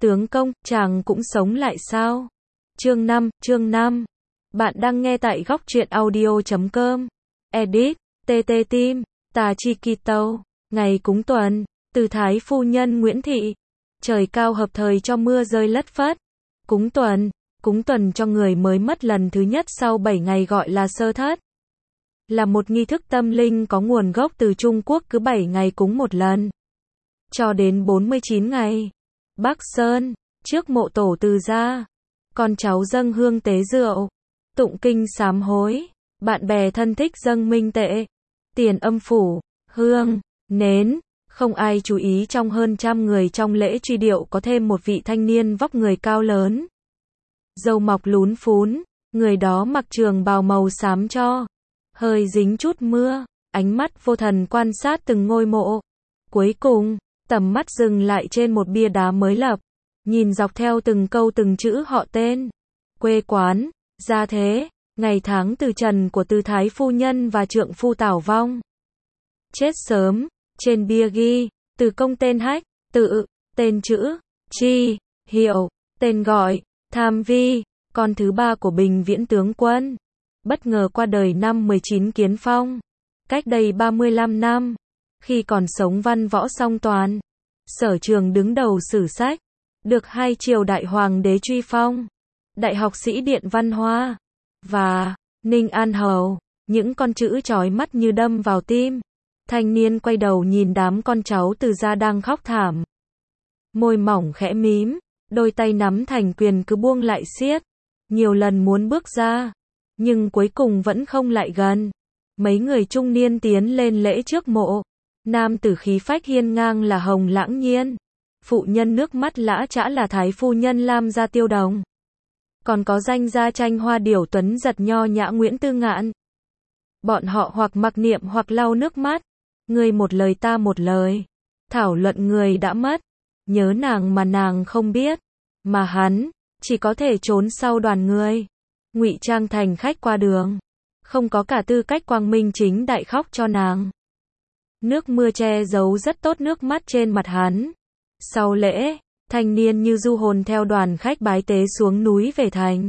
Tướng công, chàng cũng sống lại sao? Chương 5. Bạn đang nghe tại góc truyện audio.com. Edit, TT Tim, Tà Chi Kỳ Tâu. Ngày cúng tuần, từ Thái phu nhân Nguyễn Thị. Trời cao hợp thời cho mưa rơi lất phất. Cúng tuần cho người mới mất lần thứ nhất sau 7 ngày gọi là sơ thất. Là một nghi thức tâm linh có nguồn gốc từ Trung Quốc, cứ 7 ngày cúng một lần. Cho đến 49 ngày. Bắc Sơn, trước mộ tổ Từ gia, con cháu dâng hương tế rượu, tụng kinh sám hối, bạn bè thân thích dâng minh tệ, tiền âm phủ, hương, nến. Không ai chú ý trong hơn 100 người trong lễ truy điệu có thêm một vị thanh niên vóc người cao lớn, râu mọc lún phún, người đó mặc trường bào màu xám cho, hơi dính chút mưa, ánh mắt vô thần quan sát từng ngôi mộ. Cuối cùng, tầm mắt dừng lại trên một bia đá mới lập, nhìn dọc theo từng câu từng chữ họ tên, quê quán, gia thế, ngày tháng từ trần của Từ Thái phu nhân và trượng phu tảo vong. Chết sớm, trên bia ghi, Từ công tên Hách, tự, tên chữ, Chi, hiệu, tên gọi, Tham Vi, con thứ ba của Bình Viễn tướng quân. Bất ngờ qua đời năm 19 Kiến Phong, cách đây 35 năm. Khi còn sống văn võ song toàn, sở trường đứng đầu sử sách, được 2 triều đại hoàng đế truy phong, Đại học sĩ Điện Văn Hoa và Ninh An Hầu, những con chữ chói mắt như đâm vào tim. Thanh niên quay đầu nhìn đám con cháu Từ gia đang khóc thảm, môi mỏng khẽ mím, đôi tay nắm thành quyền cứ buông lại siết, nhiều lần muốn bước ra, nhưng cuối cùng vẫn không lại gần. Mấy người trung niên tiến lên lễ trước mộ. Nam tử khí phách hiên ngang là Hồng Lãng Nhiên, phụ nhân nước mắt lã chã là Thái phu nhân Lam Gia Tiêu Đồng, còn có danh gia tranh hoa điểu tuấn giật nho nhã Nguyễn Tư Ngạn. Bọn họ hoặc mặc niệm hoặc lau nước mắt, người một lời ta một lời, thảo luận người đã mất, nhớ nàng mà nàng không biết, mà hắn chỉ có thể trốn sau đoàn người, ngụy trang thành khách qua đường, không có cả tư cách quang minh chính đại khóc cho nàng. Nước mưa che giấu rất tốt nước mắt trên mặt hắn. Sau lễ, thanh niên như du hồn theo đoàn khách bái tế xuống núi về thành.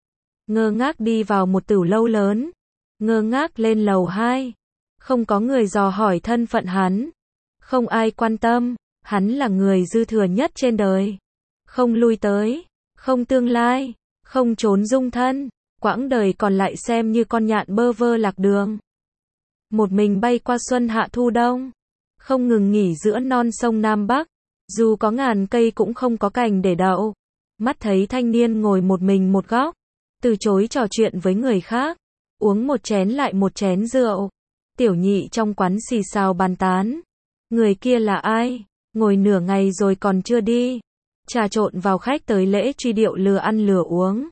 Ngơ ngác đi vào một tửu lâu lớn, ngơ ngác lên lầu 2. Không có người dò hỏi thân phận hắn, không ai quan tâm, hắn là người dư thừa nhất trên đời. Không lui tới, không tương lai, không trốn dung thân, quãng đời còn lại xem như con nhạn bơ vơ lạc đường. Một mình bay qua xuân hạ thu đông, không ngừng nghỉ giữa non sông Nam Bắc, dù có ngàn cây cũng không có cành để đậu. Mắt thấy thanh niên ngồi một mình một góc, từ chối trò chuyện với người khác, uống một chén lại một chén rượu. Tiểu nhị trong quán xì xào bàn tán, người kia là ai, ngồi nửa ngày rồi còn chưa đi, trà trộn vào khách tới lễ truy điệu lừa ăn lừa uống.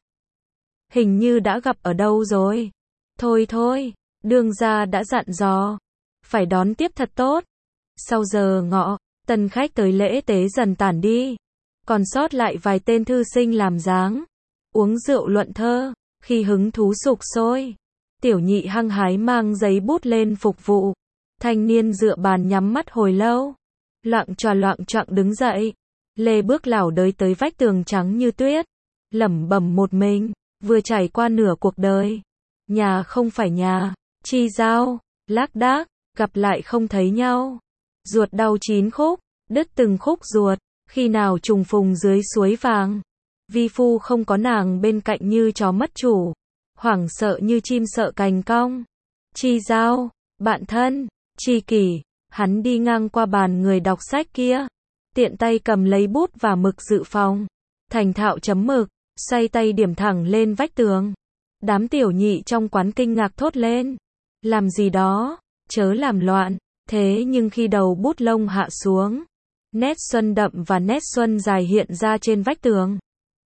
Hình như đã gặp ở đâu rồi. Thôi, đương gia đã dặn dò, phải đón tiếp thật tốt. Sau giờ ngọ, tân khách tới lễ tế dần tản đi, còn sót lại vài tên thư sinh làm dáng, uống rượu luận thơ. Khi hứng thú sục sôi, tiểu nhị hăng hái mang giấy bút lên phục vụ. Thanh niên dựa bàn nhắm mắt hồi lâu, loạng choạng đứng dậy, lê bước lảo đới tới vách tường trắng như tuyết, lẩm bẩm một mình, vừa trải qua nửa cuộc đời, nhà không phải nhà, chi giao, lác đác, gặp lại không thấy nhau, ruột đau 9 khúc, đứt từng khúc ruột, khi nào trùng phùng dưới suối vàng. Vi phu không có nàng bên cạnh như chó mất chủ, hoảng sợ như chim sợ cành cong. Chi giao, bạn thân, tri kỷ. Hắn đi ngang qua bàn người đọc sách kia, tiện tay cầm lấy bút và mực dự phòng, thành thạo chấm mực, xoay tay điểm thẳng lên vách tường. Đám tiểu nhị trong quán kinh ngạc thốt lên, làm gì đó, chớ làm loạn. Thế nhưng khi đầu bút lông hạ xuống, nét xuân đậm và nét xuân dài hiện ra trên vách tường.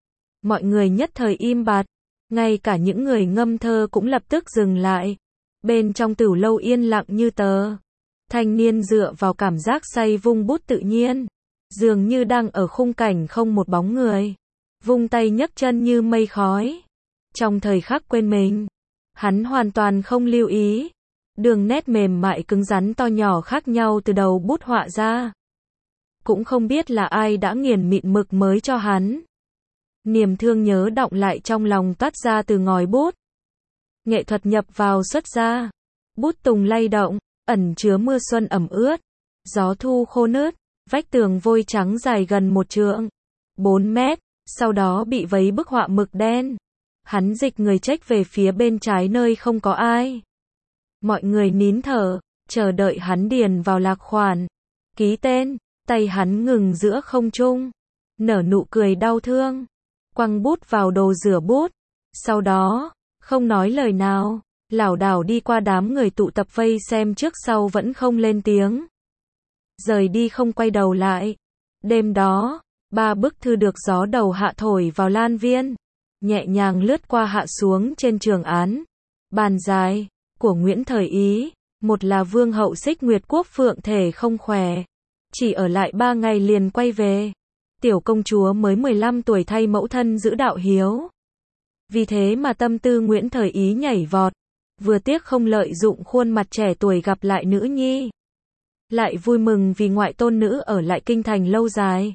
Mọi người nhất thời im bặt, ngay cả những người ngâm thơ cũng lập tức dừng lại. Bên trong tửu lâu yên lặng như tờ. Thanh niên dựa vào cảm giác say vung bút tự nhiên, dường như đang ở khung cảnh không một bóng người, vung tay nhấc chân như mây khói. Trong thời khắc quên mình, hắn hoàn toàn không lưu ý đường nét mềm mại cứng rắn to nhỏ khác nhau từ đầu bút họa ra. cũng không biết là ai đã nghiền mịn mực mới cho hắn. Niềm thương nhớ đọng lại trong lòng toát ra từ ngòi bút. Nghệ thuật nhập vào xuất ra. Bút tùng lay động, ẩn chứa mưa xuân ẩm ướt. Gió thu khô nứt, vách tường vôi trắng dài gần 1 trượng, 4 mét, sau đó bị vấy bức họa mực đen. Hắn dịch người chếch về phía bên trái nơi không có ai. Mọi người nín thở, chờ đợi hắn điền vào lạc khoản. Ký tên, tay hắn ngừng giữa không trung. Nở nụ cười đau thương. Quăng bút vào đồ rửa bút. Sau đó, không nói lời nào, lảo đảo đi qua đám người tụ tập vây xem trước sau vẫn không lên tiếng. Rời đi không quay đầu lại. Đêm đó, 3 bức thư được gió đầu hạ thổi vào lan viên, nhẹ nhàng lướt qua hạ xuống trên trường án. Bàn dài, của Nguyễn Thời Ý, một là Vương hậu Xích Nguyệt Quốc Phượng thể không khỏe, chỉ ở lại 3 ngày liền quay về. Tiểu công chúa mới 15 tuổi thay mẫu thân giữ đạo hiếu. Vì thế mà tâm tư Nguyễn Thời Ý nhảy vọt, vừa tiếc không lợi dụng khuôn mặt trẻ tuổi gặp lại nữ nhi, lại vui mừng vì ngoại tôn nữ ở lại kinh thành lâu dài.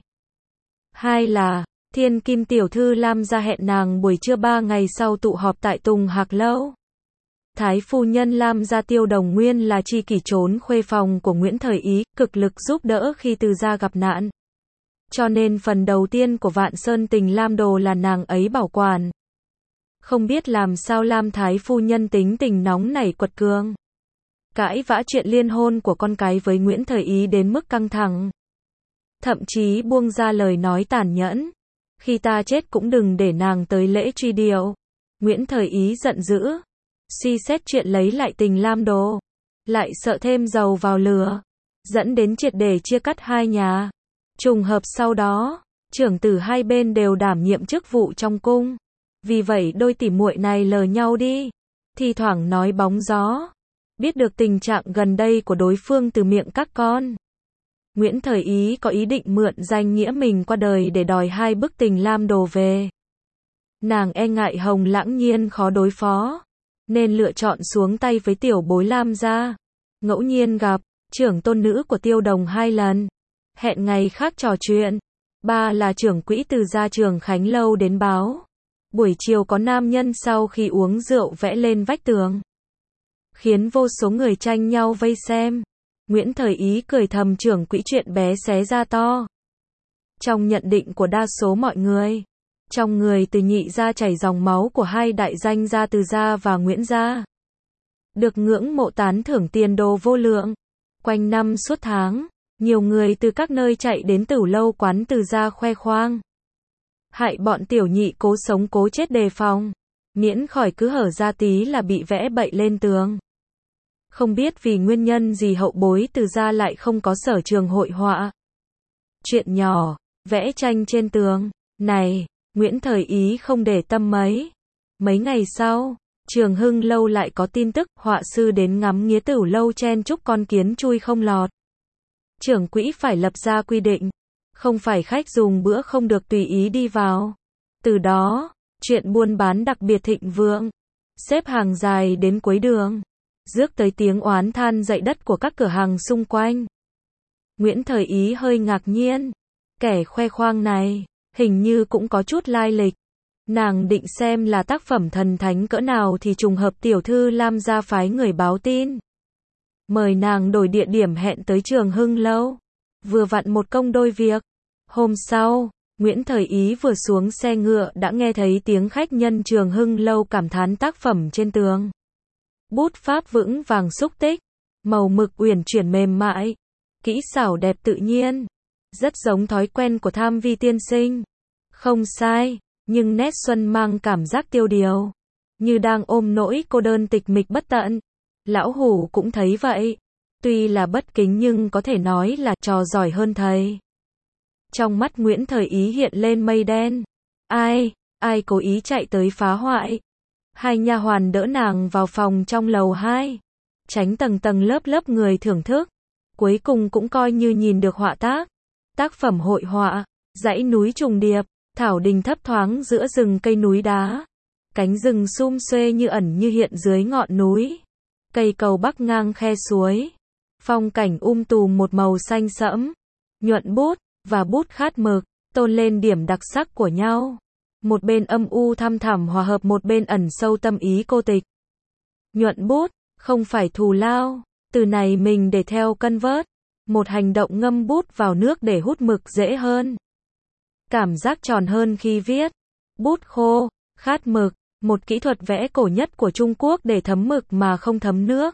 Hai là, Thiên Kim tiểu thư Lam gia hẹn nàng buổi trưa 3 ngày sau tụ họp tại Tùng Hạc Lâu. Thái phu nhân Lam gia Tiêu Đồng nguyên là tri kỷ trốn khuê phòng của Nguyễn Thời Ý, cực lực giúp đỡ khi Từ gia gặp nạn. Cho nên phần đầu tiên của Vạn Sơn Tình Lam Đồ là nàng ấy bảo quản. Không biết làm sao Lam Thái phu nhân tính tình nóng nảy quật cường, cãi vã chuyện liên hôn của con cái với Nguyễn Thời Ý đến mức căng thẳng. Thậm chí buông ra lời nói tàn nhẫn. Khi ta chết cũng đừng để nàng tới lễ truy điệu. Nguyễn Thời Ý giận dữ. Suy xét chuyện lấy lại tình Lam Đồ. Lại sợ thêm dầu vào lửa. Dẫn đến triệt để chia cắt hai nhà. Trùng hợp sau đó, trưởng tử hai bên đều đảm nhiệm chức vụ trong cung. Vì vậy đôi tỉ muội này lờ nhau đi. Thi thoảng nói bóng gió. Biết được tình trạng gần đây của đối phương từ miệng các con. Nguyễn Thời Ý có ý định mượn danh nghĩa mình qua đời để đòi 2 bức tình Lam Đồ về. Nàng e ngại Hồng Lãng Nhiên khó đối phó, nên lựa chọn xuống tay với tiểu bối Lam gia. Ngẫu nhiên gặp trưởng tôn nữ của Tiêu Đồng 2 lần, hẹn ngày khác trò chuyện. 3 là trưởng quỹ Từ gia Trường Khánh Lâu đến báo. Buổi chiều có nam nhân sau khi uống rượu vẽ lên vách tường, khiến vô số người tranh nhau vây xem. Nguyễn Thời Ý cười thầm trưởng quỹ chuyện bé xé ra to. Trong nhận định của đa số mọi người, trong người Từ nhị gia chảy dòng máu của 2 đại danh gia Từ gia và Nguyễn gia. Được ngưỡng mộ tán thưởng tiền đồ vô lượng. Quanh năm suốt tháng, nhiều người từ các nơi chạy đến Tửu Lâu quán Từ gia khoe khoang. Hại bọn tiểu nhị cố sống cố chết đề phòng, miễn khỏi cứ hở ra tí là bị vẽ bậy lên tường. Không biết vì nguyên nhân gì hậu bối Từ gia lại không có sở trường hội họa. Chuyện nhỏ, vẽ tranh trên tường, này, Nguyễn Thời Ý không để tâm mấy. Mấy ngày sau, Trường Hưng Lâu lại có tin tức, họa sư đến ngắm nghía Tửu Lâu chen chúc con kiến chui không lọt. Trưởng quỹ phải lập ra quy định, không phải khách dùng bữa không được tùy ý đi vào. Từ đó, chuyện buôn bán đặc biệt thịnh vượng, xếp hàng dài đến cuối đường, rước tới tiếng oán than dậy đất của các cửa hàng xung quanh. Nguyễn Thời Ý hơi ngạc nhiên, kẻ khoe khoang này, hình như cũng có chút lai lịch. Nàng định xem là tác phẩm thần thánh cỡ nào thì trùng hợp tiểu thư Lam gia phái người báo tin. Mời nàng đổi địa điểm hẹn tới Trường Hưng Lâu. Vừa vặn một công đôi việc. Hôm sau, Nguyễn Thời Ý vừa xuống xe ngựa đã nghe thấy tiếng khách nhân Trường Hưng Lâu cảm thán tác phẩm trên tường. Bút pháp vững vàng xúc tích, màu mực uyển chuyển mềm mại, kỹ xảo đẹp tự nhiên, rất giống thói quen của Tham Vi tiên sinh. Không sai, nhưng nét xuân mang cảm giác tiêu điều, như đang ôm nỗi cô đơn tịch mịch bất tận. Lão Hủ cũng thấy vậy, tuy là bất kính nhưng có thể nói là trò giỏi hơn thầy. Trong mắt Nguyễn Thời Ý hiện lên mây đen. Ai cố ý chạy tới phá hoại. 2 nha hoàn đỡ nàng vào phòng trong lầu 2, tránh tầng tầng lớp lớp người thưởng thức. Cuối cùng cũng coi như nhìn được họa tác. Tác phẩm hội họa, dãy núi trùng điệp, thảo đình thấp thoáng giữa rừng cây núi đá. Cánh rừng sum xuê như ẩn như hiện dưới ngọn núi. Cây cầu bắc ngang khe suối. Phong cảnh tùm một màu xanh sẫm. nhuận bút, và bút khát mực, tôn lên điểm đặc sắc của nhau. Một bên âm u thăm thẳm hòa hợp, một bên ẩn sâu tâm ý cô tịch. Nhuận bút, không phải thù lao, từ này mình để theo cân vớt. Một hành động ngâm bút vào nước để hút mực dễ hơn. Cảm giác tròn hơn khi viết. Bút khô, khát mực, một kỹ thuật vẽ cổ nhất của Trung Quốc để thấm mực mà không thấm nước.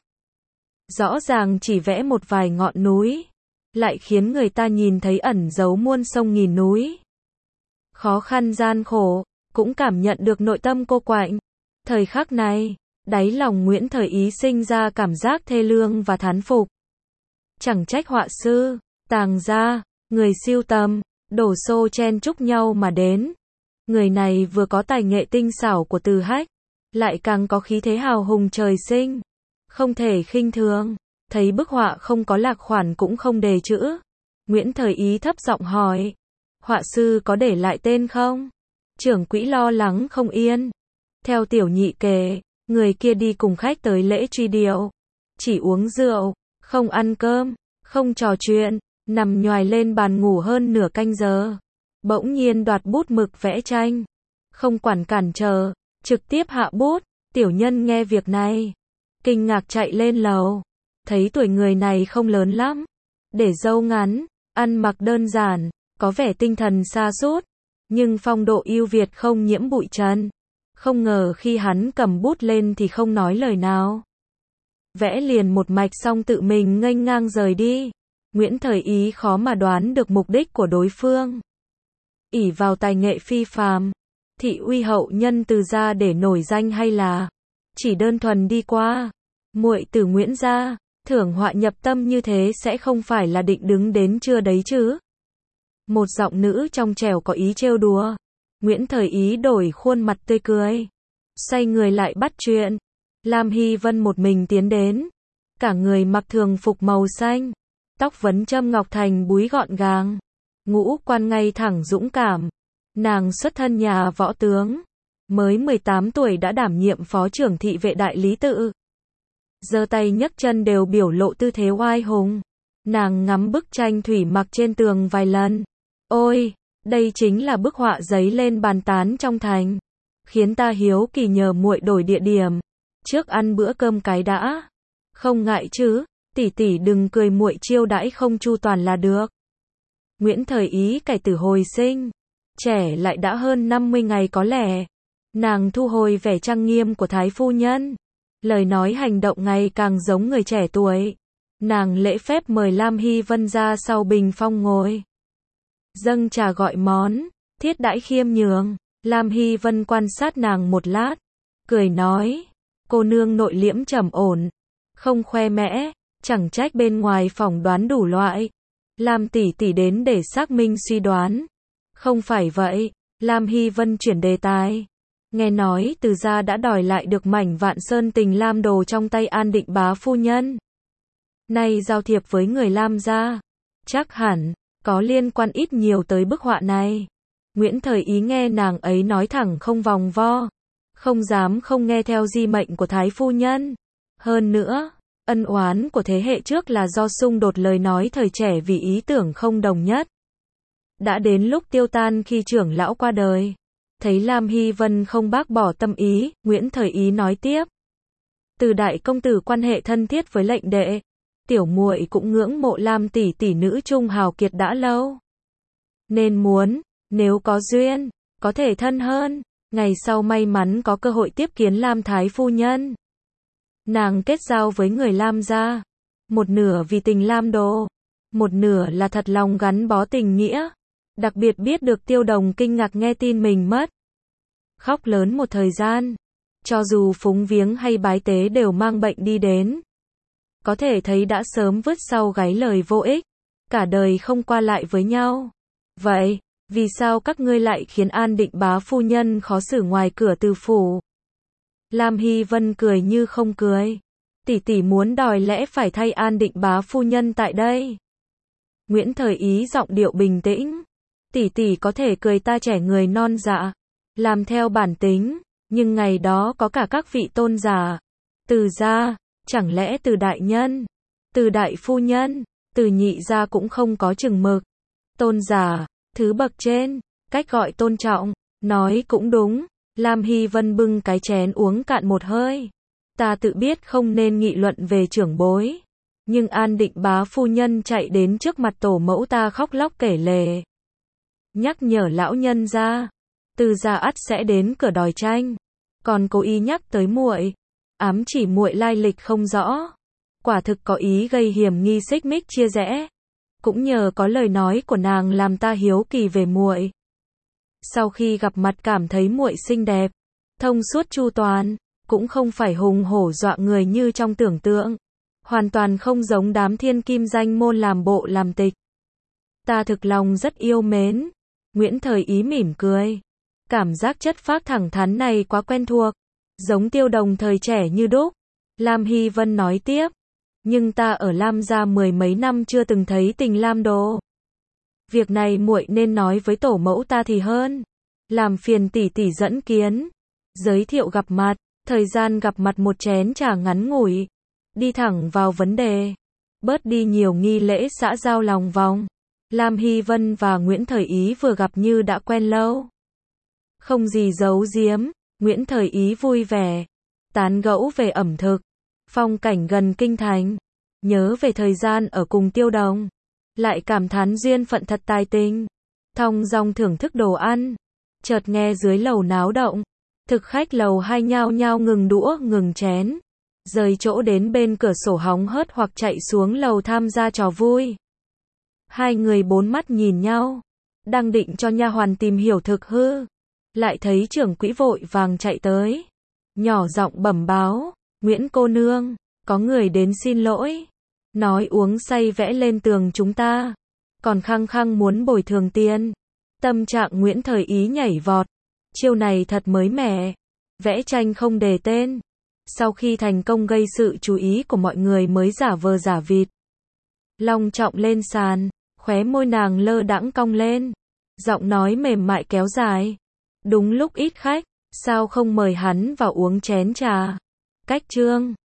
Rõ ràng chỉ vẽ một vài ngọn núi, lại khiến người ta nhìn thấy ẩn giấu muôn sông nghìn núi. Khó khăn gian khổ, cũng cảm nhận được nội tâm cô quạnh. Thời khắc này, đáy lòng Nguyễn Thời Ý sinh ra cảm giác thê lương và thán phục. Chẳng trách họa sư, tàng gia, người sưu tầm, đổ xô chen chúc nhau mà đến. Người này vừa có tài nghệ tinh xảo của từ hách, lại càng có khí thế hào hùng trời sinh. Không thể khinh thường, thấy bức họa không có lạc khoản cũng không đề chữ. Nguyễn Thời Ý thấp giọng hỏi, họa sư có để lại tên không? Trưởng quỹ lo lắng không yên. Theo tiểu nhị kể, người kia đi cùng khách tới lễ truy điệu, chỉ uống rượu, không ăn cơm, không trò chuyện, nằm nhoài lên bàn ngủ hơn nửa canh giờ. Bỗng nhiên đoạt bút mực vẽ tranh, không quản cản trở, trực tiếp hạ bút. Tiểu nhân nghe việc này, kinh ngạc chạy lên lầu, thấy tuổi người này không lớn lắm, để râu ngắn, ăn mặc đơn giản, có vẻ tinh thần sa sút, nhưng phong độ ưu việt không nhiễm bụi trần. Không ngờ khi hắn cầm bút lên thì không nói lời nào, vẽ liền một mạch xong tự mình nghênh ngang rời đi. Nguyễn Thời Ý khó mà đoán được mục đích của đối phương. Ỷ vào tài nghệ phi phàm, thị uy hậu nhân từ gia để nổi danh, hay là chỉ đơn thuần đi qua muội tử Nguyễn gia, thưởng họa nhập tâm như thế sẽ không phải là định đứng đến chưa đấy chứ? Một giọng nữ trong trẻo có ý trêu đùa. Nguyễn Thời Ý đổi khuôn mặt tươi cười, xoay người lại bắt chuyện. Lam Hy Vân một mình tiến đến, cả người mặc thường phục màu xanh, tóc vấn châm ngọc thành búi gọn gàng, ngũ quan ngay thẳng dũng cảm. Nàng xuất thân nhà võ tướng, mới 18 tuổi đã đảm nhiệm phó trưởng thị vệ đại lý tự. Giơ tay nhấc chân đều biểu lộ tư thế oai hùng. Nàng ngắm bức tranh thủy mặc trên tường vài lần. Ôi, đây chính là bức họa giấy lên bàn tán trong thành, khiến ta hiếu kỳ, nhờ muội đổi địa điểm, trước ăn bữa cơm cái đã. Không ngại chứ, tỷ tỷ đừng cười, muội chiêu đãi không chu toàn là được. Nguyễn Thời Ý cải tử hồi sinh, trẻ lại đã hơn 50 ngày có lẽ. Nàng thu hồi vẻ trang nghiêm của thái phu nhân, lời nói hành động ngày càng giống người trẻ tuổi. Nàng lễ phép mời Lam Hy Vân ra sau bình phong ngồi, dâng trà gọi món, thiết đãi khiêm nhường. Lam Hy Vân quan sát nàng một lát, cười nói, cô nương nội liễm trầm ổn, không khoe mẽ, chẳng trách bên ngoài phỏng đoán đủ loại. Lam tỷ tỷ đến để xác minh suy đoán. Không phải vậy, Lam Hy Vân chuyển đề tài. Nghe nói từ gia đã đòi lại được mảnh Vạn Sơn Tình Lam đồ trong tay An Định bá phu nhân. Nay giao thiệp với người Lam gia, chắc hẳn có liên quan ít nhiều tới bức họa này. Nguyễn Thời Ý nghe nàng ấy nói thẳng không vòng vo, không dám không nghe theo di mệnh của thái phu nhân. Hơn nữa, ân oán của thế hệ trước là do xung đột lời nói thời trẻ vì ý tưởng không đồng nhất. Đã đến lúc tiêu tan khi trưởng lão qua đời. Thấy Lam Hy Vân không bác bỏ tâm ý, Nguyễn Thời Ý nói tiếp. Từ đại công tử quan hệ thân thiết với lệnh đệ, tiểu muội cũng ngưỡng mộ Lam tỷ tỷ nữ trung hào kiệt đã lâu. Nên muốn, nếu có duyên, có thể thân hơn, ngày sau may mắn có cơ hội tiếp kiến Lam thái phu nhân. Nàng kết giao với người Lam gia, một nửa vì tình Lam đồ, một nửa là thật lòng gắn bó tình nghĩa. Đặc biệt biết được Tiêu Đồng kinh ngạc nghe tin mình mất, khóc lớn một thời gian. Cho dù phúng viếng hay bái tế đều mang bệnh đi đến. Có thể thấy đã sớm vứt sau gáy lời vô ích, cả đời không qua lại với nhau. Vậy, vì sao các ngươi lại khiến An Định bá phu nhân khó xử ngoài cửa từ phủ? Lam Hy Vân cười như không cười. Tỷ tỷ muốn đòi lẽ phải thay An Định bá phu nhân tại đây. Nguyễn Thời Ý giọng điệu bình tĩnh. Tỷ tỷ có thể cười ta trẻ người non dạ, làm theo bản tính, nhưng ngày đó có cả các vị tôn giả. Từ gia, chẳng lẽ từ đại nhân, từ đại phu nhân, từ nhị gia cũng không có chừng mực. Tôn giả, thứ bậc trên, cách gọi tôn trọng. Nói cũng đúng. Lam Hy Vân bưng cái chén uống cạn một hơi. Ta tự biết không nên nghị luận về trưởng bối. Nhưng An Định bá phu nhân chạy đến trước mặt tổ mẫu ta khóc lóc kể lể. Nhắc nhở lão nhân ra. Từ gia ắt sẽ đến cửa đòi tranh. Còn cố ý nhắc tới muội. Ám chỉ muội lai lịch không rõ. Quả thực có ý gây hiểm nghi xích mích chia rẽ. Cũng nhờ có lời nói của nàng làm ta hiếu kỳ về muội. Sau khi gặp mặt cảm thấy muội xinh đẹp, thông suốt chu toàn, cũng không phải hùng hổ dọa người như trong tưởng tượng. Hoàn toàn không giống đám thiên kim danh môn làm bộ làm tịch. Ta thực lòng rất yêu mến. Nguyễn Thời Ý mỉm cười. Cảm giác chất phác thẳng thắn này quá quen thuộc. Giống Tiêu Đồng thời trẻ như đúc. Lam Hy Vân nói tiếp. Nhưng ta ở Lam gia 10 mấy năm chưa từng thấy tình Lam đồ. Việc này muội nên nói với tổ mẫu ta thì hơn. Làm phiền tỷ tỷ dẫn kiến. Giới thiệu gặp mặt. Thời gian gặp mặt một chén trà ngắn ngủi. Đi thẳng vào vấn đề. Bớt đi nhiều nghi lễ xã giao lòng vòng. Lam Hy Vân và Nguyễn Thời Ý vừa gặp như đã quen lâu. Không gì giấu giếm. Nguyễn Thời Ý vui vẻ. Tán gẫu về ẩm thực. Phong cảnh gần kinh thành. Nhớ về thời gian ở cùng Tiêu Đồng. Lại cảm thán duyên phận thật tài tình. Thong dong thưởng thức đồ ăn. Chợt nghe dưới lầu náo động. Thực khách lầu 2 nhao nhao ngừng đũa ngừng chén. Rời chỗ đến bên cửa sổ hóng hớt hoặc chạy xuống lầu tham gia trò vui. Hai người bốn mắt nhìn nhau. Đang định cho nha hoàn tìm hiểu thực hư. Lại thấy trưởng quỹ vội vàng chạy tới. Nhỏ giọng bẩm báo. Nguyễn cô nương, có người đến xin lỗi. Nói uống say vẽ lên tường chúng ta. Còn khăng khăng muốn bồi thường tiền. Tâm trạng Nguyễn Thời Ý nhảy vọt. Chiêu này thật mới mẻ. Vẽ tranh không đề tên. Sau khi thành công gây sự chú ý của mọi người mới giả vờ giả vịt. Long trọng lên sàn. Khóe môi nàng lơ đãng cong lên. Giọng nói mềm mại kéo dài. Đúng lúc ít khách. Sao không mời hắn vào uống chén trà. Cách trương.